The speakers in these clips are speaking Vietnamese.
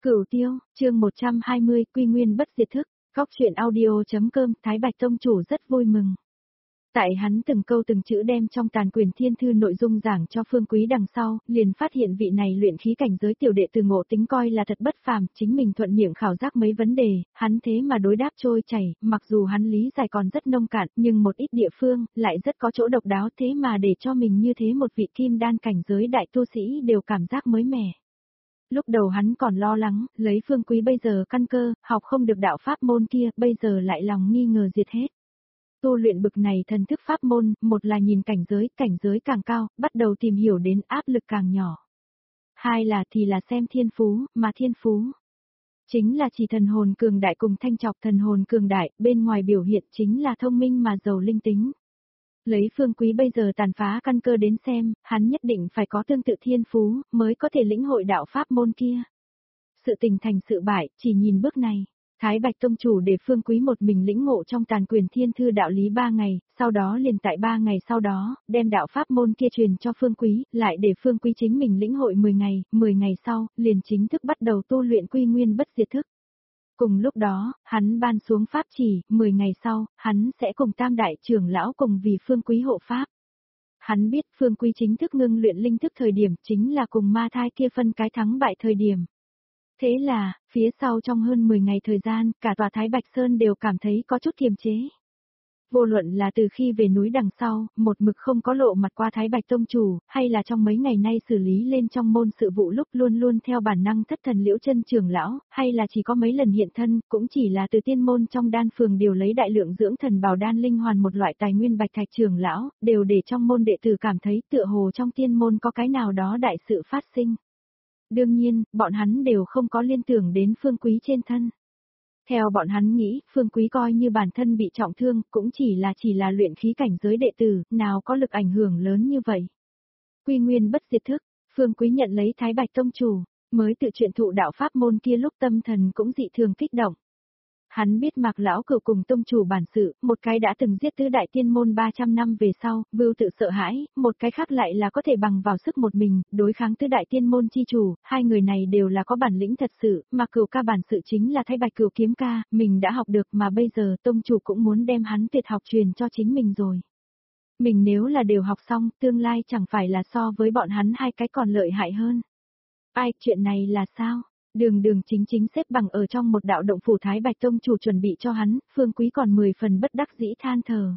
Cửu Tiêu, chương 120, Quy Nguyên bất diệt thức, góc truyện audio.com, Thái Bạch Tông chủ rất vui mừng. Tại hắn từng câu từng chữ đem trong Tàn Quyền Thiên Thư nội dung giảng cho Phương Quý đằng sau, liền phát hiện vị này luyện khí cảnh giới tiểu đệ từ ngộ tính coi là thật bất phàm, chính mình thuận miệng khảo giác mấy vấn đề, hắn thế mà đối đáp trôi chảy, mặc dù hắn lý giải còn rất nông cạn, nhưng một ít địa phương lại rất có chỗ độc đáo, thế mà để cho mình như thế một vị kim đan cảnh giới đại tu sĩ đều cảm giác mới mẻ. Lúc đầu hắn còn lo lắng, lấy Phương Quý bây giờ căn cơ, học không được đạo pháp môn kia, bây giờ lại lòng nghi ngờ diệt hết. Tu luyện bực này thần thức pháp môn, một là nhìn cảnh giới càng cao, bắt đầu tìm hiểu đến áp lực càng nhỏ. Hai là xem thiên phú, mà thiên phú chính là chỉ thần hồn cường đại cùng thanh trọc thần hồn cường đại, bên ngoài biểu hiện chính là thông minh mà giàu linh tính. Lấy Phương Quý bây giờ tàn phá căn cơ đến xem, hắn nhất định phải có tương tự thiên phú, mới có thể lĩnh hội đạo pháp môn kia. Sự tình thành sự bại, chỉ nhìn bước này. Thái Bạch Tông chủ để Phương Quý một mình lĩnh ngộ trong Tàn Quyền Thiên Thư đạo lý 3 ngày, sau đó liền tại 3 ngày sau đó, đem đạo pháp môn kia truyền cho Phương Quý, lại để Phương Quý chính mình lĩnh hội 10 ngày sau, liền chính thức bắt đầu tu luyện Quy Nguyên bất diệt thức. Cùng lúc đó, hắn ban xuống pháp chỉ, 10 ngày sau, hắn sẽ cùng Tam Đại trưởng lão cùng vì Phương Quý hộ pháp. Hắn biết Phương Quý chính thức ngưng luyện linh thức thời điểm chính là cùng ma thai kia phân cái thắng bại thời điểm. Thế là, phía sau trong hơn 10 ngày thời gian, cả tòa Thái Bạch Sơn đều cảm thấy có chút kiềm chế. Vô luận là từ khi về núi đằng sau, một mực không có lộ mặt qua Thái Bạch Tông chủ, hay là trong mấy ngày nay xử lý lên trong môn sự vụ lúc luôn luôn theo bản năng thất thần Liễu Chân trưởng lão, hay là chỉ có mấy lần hiện thân, cũng chỉ là từ tiên môn trong đan phường điều lấy đại lượng dưỡng thần bảo đan linh hoàn một loại tài nguyên Bạch Thạch trưởng lão, đều để trong môn đệ tử cảm thấy tựa hồ trong tiên môn có cái nào đó đại sự phát sinh. Đương nhiên, bọn hắn đều không có liên tưởng đến Phương Quý trên thân. Theo bọn hắn nghĩ, Phương Quý coi như bản thân bị trọng thương, cũng chỉ là luyện khí cảnh giới đệ tử, nào có lực ảnh hưởng lớn như vậy. Quy Nguyên bất diệt thức, Phương Quý nhận lấy Thái Bạch Tông chủ, mới tự truyện thụ đạo pháp môn kia lúc tâm thần cũng dị thường kích động. Hắn biết Mạc lão cửu cùng tông chủ bản sự, một cái đã từng giết tứ đại tiên môn 300 năm về sau, vưu tự sợ hãi, một cái khác lại là có thể bằng vào sức một mình, đối kháng tứ đại tiên môn chi chủ, hai người này đều là có bản lĩnh thật sự, Mạc cửu ca bản sự chính là Thái Bạch Cửu kiếm ca, mình đã học được mà bây giờ tông chủ cũng muốn đem hắn tuyệt học truyền cho chính mình rồi. Mình nếu là đều học xong, tương lai chẳng phải là so với bọn hắn hai cái còn lợi hại hơn. Ai, chuyện này là sao? Đường chính xếp bằng ở trong một đạo động phủ Thái Bạch Tông chủ chuẩn bị cho hắn, Phương Quý còn 10 phần bất đắc dĩ than thở.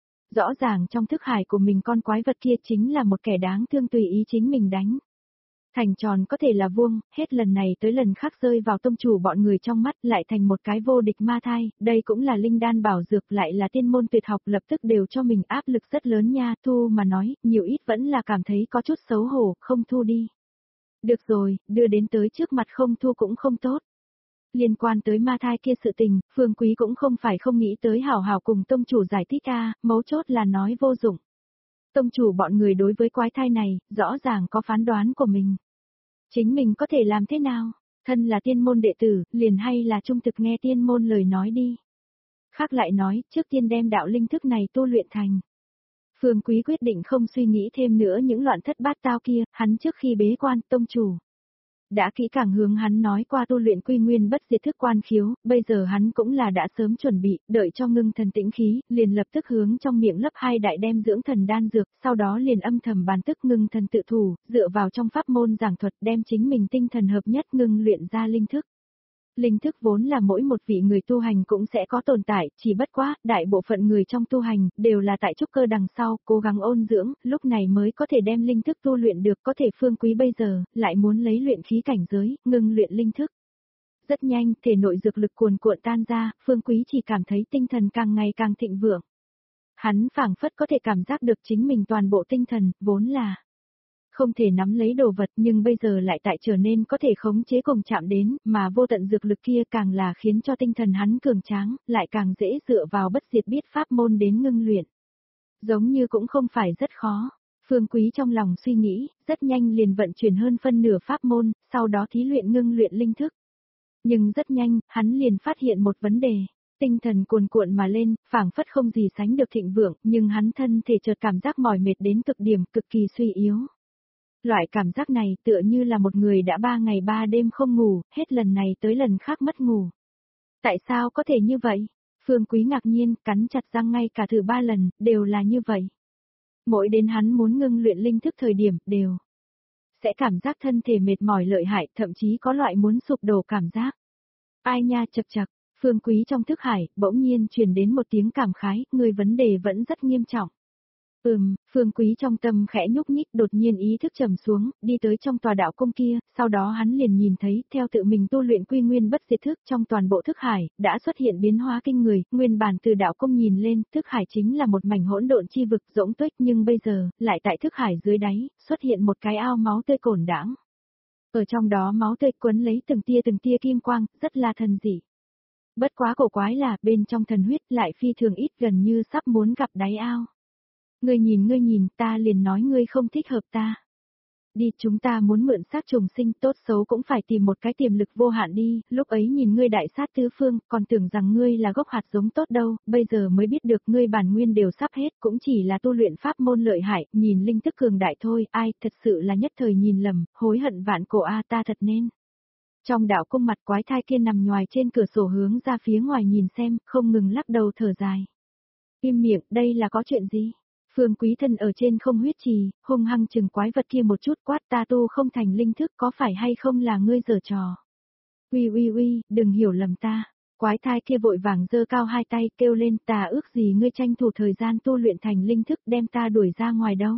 Rõ ràng trong thức hải của mình con quái vật kia chính là một kẻ đáng thương tùy ý chính mình đánh. Thành tròn có thể là vuông, hết lần này tới lần khác rơi vào tông chủ bọn người trong mắt lại thành một cái vô địch ma thai, đây cũng là linh đan bảo dược lại là tiên môn tuyệt học lập tức đều cho mình áp lực rất lớn nha, thu mà nói, nhiều ít vẫn là cảm thấy có chút xấu hổ, không thu đi. Được rồi, đưa đến tới trước mặt không thu cũng không tốt. Liên quan tới ma thai kia sự tình, Phương Quý cũng không phải không nghĩ tới hảo hảo cùng tông chủ giải thích mấu chốt là nói vô dụng. Tông chủ bọn người đối với quái thai này, rõ ràng có phán đoán của mình. Chính mình có thể làm thế nào? Thân là tiên môn đệ tử, liền hay là trung thực nghe tiên môn lời nói đi. Khác lại nói, trước tiên đem đạo linh thức này tu luyện thành. Phương Quý quyết định không suy nghĩ thêm nữa những loạn thất bát tao kia, hắn trước khi bế quan tông chủ đã kỹ càng hướng hắn nói qua tu luyện Quy Nguyên bất diệt thức quan khiếu, bây giờ hắn cũng là đã sớm chuẩn bị, đợi cho ngưng thần tĩnh khí, liền lập tức hướng trong miệng lấp hai đại đem dưỡng thần đan dược, sau đó liền âm thầm bàn tức ngưng thần tự thủ, dựa vào trong pháp môn giảng thuật đem chính mình tinh thần hợp nhất ngưng luyện ra linh thức. Linh thức vốn là mỗi một vị người tu hành cũng sẽ có tồn tại, chỉ bất quá, đại bộ phận người trong tu hành, đều là tại trúc cơ đằng sau, cố gắng ôn dưỡng, lúc này mới có thể đem linh thức tu luyện được, có thể Phương Quý bây giờ, lại muốn lấy luyện khí cảnh giới, ngưng luyện linh thức. Rất nhanh, thể nội dược lực cuồn cuộn tan ra, Phương Quý chỉ cảm thấy tinh thần càng ngày càng thịnh vượng. Hắn phảng phất có thể cảm giác được chính mình toàn bộ tinh thần, vốn là không thể nắm lấy đồ vật nhưng bây giờ lại tại trở nên có thể khống chế cùng chạm đến, mà vô tận dược lực kia càng là khiến cho tinh thần hắn cường tráng, lại càng dễ dựa vào bất diệt biết pháp môn đến ngưng luyện. Giống như cũng không phải rất khó. Phương Quý trong lòng suy nghĩ, rất nhanh liền vận chuyển hơn phân nửa pháp môn, sau đó thí luyện ngưng luyện linh thức. Nhưng rất nhanh, hắn liền phát hiện một vấn đề. Tinh thần cuồn cuộn mà lên, phảng phất không gì sánh được thịnh vượng, nhưng hắn thân thể chợt cảm giác mỏi mệt đến cực điểm, cực kỳ suy yếu. Loại cảm giác này tựa như là một người đã 3 ngày 3 đêm không ngủ, hết lần này tới lần khác mất ngủ. Tại sao có thể như vậy? Phương Quý ngạc nhiên, cắn chặt răng ngay cả thử 3 lần, đều là như vậy. Mỗi đến hắn muốn ngưng luyện linh thức thời điểm, đều sẽ cảm giác thân thể mệt mỏi lợi hại, thậm chí có loại muốn sụp đổ cảm giác. Ai nha chậc chậc, Phương Quý trong thức hải, bỗng nhiên truyền đến một tiếng cảm khái, người vấn đề vẫn rất nghiêm trọng. Phương Quý trong tâm khẽ nhúc nhích đột nhiên ý thức trầm xuống, đi tới trong tòa đạo cung kia, sau đó hắn liền nhìn thấy, theo tự mình tu luyện quy nguyên bất diệt thức trong toàn bộ thức hải, đã xuất hiện biến hóa kinh người, nguyên bản từ đạo cung nhìn lên, thức hải chính là một mảnh hỗn độn chi vực rỗng tuếch nhưng bây giờ, lại tại thức hải dưới đáy, xuất hiện một cái ao máu tươi cổn đãng. Ở trong đó máu tươi quấn lấy từng tia kim quang, rất là thần dị. Bất quá cổ quái là, bên trong thần huyết lại phi thường ít gần như sắp muốn gặp đáy ao. Ngươi nhìn, ta liền nói ngươi không thích hợp ta. Đi, chúng ta muốn mượn xác trùng sinh, tốt xấu cũng phải tìm một cái tiềm lực vô hạn đi, lúc ấy nhìn ngươi đại sát tứ phương, còn tưởng rằng ngươi là gốc hạt giống tốt đâu, bây giờ mới biết được ngươi bản nguyên đều sắp hết, cũng chỉ là tu luyện pháp môn lợi hại, nhìn linh tức cường đại thôi, ai, thật sự là nhất thời nhìn lầm, hối hận vạn cổ a ta thật nên. Trong đạo cung mặt quái thai kia nằm ngoài trên cửa sổ hướng ra phía ngoài nhìn xem, không ngừng lắc đầu thở dài. Im miệng, đây là có chuyện gì? Phương Quý thân ở trên không huyết trì, hung hăng chừng quái vật kia một chút quát ta tu không thành linh thức có phải hay không là ngươi giở trò. Uy, đừng hiểu lầm ta. Quái thai kia vội vàng giơ cao hai tay kêu lên ta ước gì ngươi tranh thủ thời gian tu luyện thành linh thức đem ta đuổi ra ngoài đâu.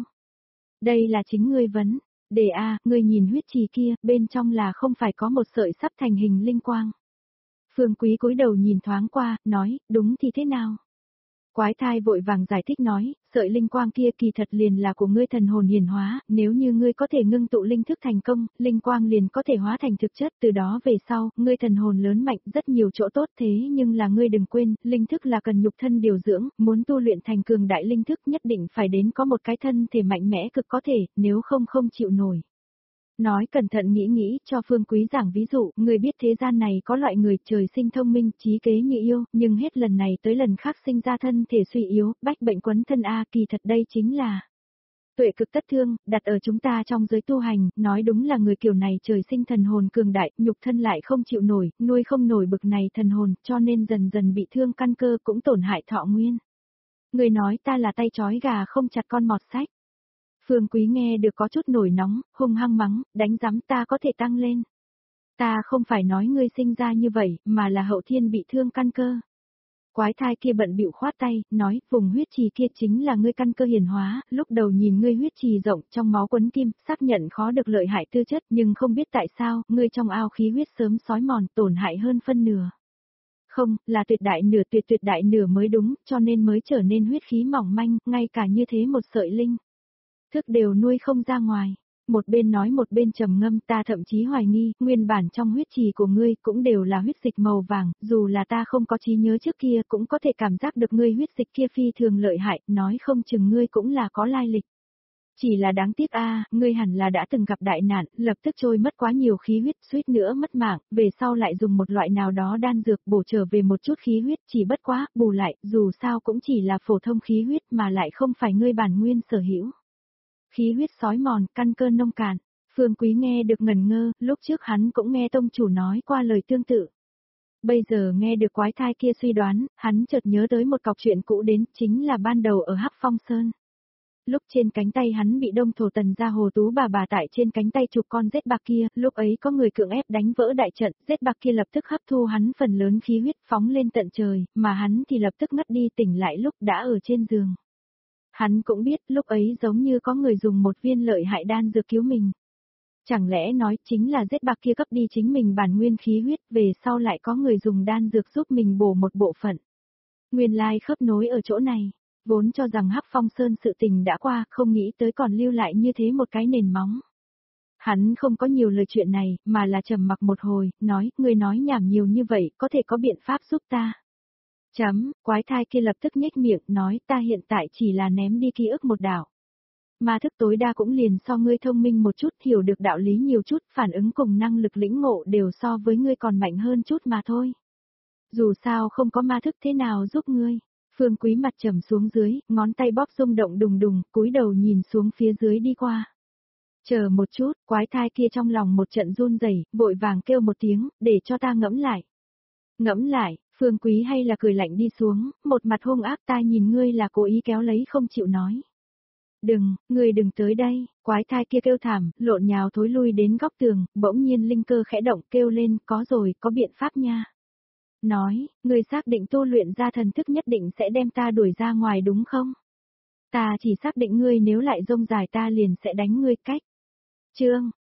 Đây là chính ngươi vấn. Để ngươi nhìn huyết trì kia, bên trong là không phải có một sợi sắp thành hình linh quang. Phương Quý cúi đầu nhìn thoáng qua, nói, đúng thì thế nào? Quái thai vội vàng giải thích nói, sợi linh quang kia kỳ thật liền là của ngươi thần hồn hiển hóa, nếu như ngươi có thể ngưng tụ linh thức thành công, linh quang liền có thể hóa thành thực chất, từ đó về sau, ngươi thần hồn lớn mạnh rất nhiều chỗ tốt thế nhưng là ngươi đừng quên, linh thức là cần nhục thân điều dưỡng, muốn tu luyện thành cường đại linh thức nhất định phải đến có một cái thân thể mạnh mẽ cực có thể, nếu không không chịu nổi. Nói cẩn thận nghĩ cho Phương Quý giảng ví dụ, người biết thế gian này có loại người trời sinh thông minh, trí kế như yêu, nhưng hết lần này tới lần khác sinh ra thân thể suy yếu, bách bệnh quấn thân kỳ thật đây chính là tuệ cực tất thương, đặt ở chúng ta trong giới tu hành, nói đúng là người kiểu này trời sinh thần hồn cường đại, nhục thân lại không chịu nổi, nuôi không nổi bực này thần hồn, cho nên dần dần bị thương căn cơ cũng tổn hại thọ nguyên. Người nói ta là tay trói gà không chặt con mọt sách. Phương Quý nghe được có chút nổi nóng, hung hăng mắng, đánh giám ta có thể tăng lên. Ta không phải nói ngươi sinh ra như vậy, mà là hậu thiên bị thương căn cơ. Quái thai kia bận bịu khoát tay, nói, vùng huyết trì kia chính là ngươi căn cơ hiển hóa, lúc đầu nhìn ngươi huyết trì rộng, trong máu quấn kim, xác nhận khó được lợi hại tư chất, nhưng không biết tại sao, ngươi trong ao khí huyết sớm sói mòn, tổn hại hơn phân nửa. Không, là tuyệt đại nửa mới đúng, cho nên mới trở nên huyết khí mỏng manh, ngay cả như thế một sợi linh thức đều nuôi không ra ngoài. Một bên nói một bên trầm ngâm ta thậm chí hoài nghi, nguyên bản trong huyết trì của ngươi cũng đều là huyết dịch màu vàng, dù là ta không có trí nhớ trước kia cũng có thể cảm giác được ngươi huyết dịch kia phi thường lợi hại, nói không chừng ngươi cũng là có lai lịch. Chỉ là đáng tiếc ngươi hẳn là đã từng gặp đại nạn, lập tức trôi mất quá nhiều khí huyết, suýt nữa mất mạng, về sau lại dùng một loại nào đó đan dược bổ trở về một chút khí huyết, chỉ bất quá, bù lại, dù sao cũng chỉ là phổ thông khí huyết mà lại không phải ngươi bản nguyên sở hữu. Khí huyết sói mòn, căn cơ nông cạn. Phương Quý nghe được ngần ngơ, lúc trước hắn cũng nghe tông chủ nói qua lời tương tự. Bây giờ nghe được quái thai kia suy đoán, hắn chợt nhớ tới một cọc chuyện cũ đến, chính là ban đầu ở Hắc Phong Sơn. Lúc trên cánh tay hắn bị Đông Thổ Tần gia Hồ Tú bà tại trên cánh tay chụp con rết bạc kia, lúc ấy có người cưỡng ép đánh vỡ đại trận, rết bạc kia lập tức hấp thu hắn phần lớn khí huyết phóng lên tận trời, mà hắn thì lập tức ngất đi tỉnh lại lúc đã ở trên giường. Hắn cũng biết lúc ấy giống như có người dùng một viên lợi hại đan dược cứu mình. Chẳng lẽ nói chính là giết bạc kia cấp đi chính mình bản nguyên khí huyết về sau lại có người dùng đan dược giúp mình bổ một bộ phận. Nguyên lai khớp nối ở chỗ này, vốn cho rằng Hắc Phong Sơn sự tình đã qua không nghĩ tới còn lưu lại như thế một cái nền móng. Hắn không có nhiều lời chuyện này mà là trầm mặc một hồi, nói, người nói nhảm nhiều như vậy có thể có biện pháp giúp ta. Quái thai kia lập tức nhếch miệng nói ta hiện tại chỉ là ném đi ký ức một đạo. Ma thức tối đa cũng liền so ngươi thông minh một chút hiểu được đạo lý nhiều chút phản ứng cùng năng lực lĩnh ngộ đều so với ngươi còn mạnh hơn chút mà thôi. Dù sao không có ma thức thế nào giúp ngươi. Phương Quý mặt trầm xuống dưới, ngón tay bóp rung động đùng đùng, cúi đầu nhìn xuống phía dưới đi qua. Chờ một chút, quái thai kia trong lòng một trận run rẩy, vội vàng kêu một tiếng, để cho ta ngẫm lại. Ngẫm lại, Phương Quý hay là cười lạnh đi xuống, một mặt hung ác, ta nhìn ngươi là cố ý kéo lấy không chịu nói. Đừng, ngươi đừng tới đây, quái thai kia kêu thảm, lộn nhào thối lui đến góc tường, bỗng nhiên linh cơ khẽ động kêu lên, có rồi, có biện pháp nha. Nói, ngươi xác định tu luyện ra thần thức nhất định sẽ đem ta đuổi ra ngoài đúng không? Ta chỉ xác định ngươi nếu lại rông dài ta liền sẽ đánh ngươi cách. Chương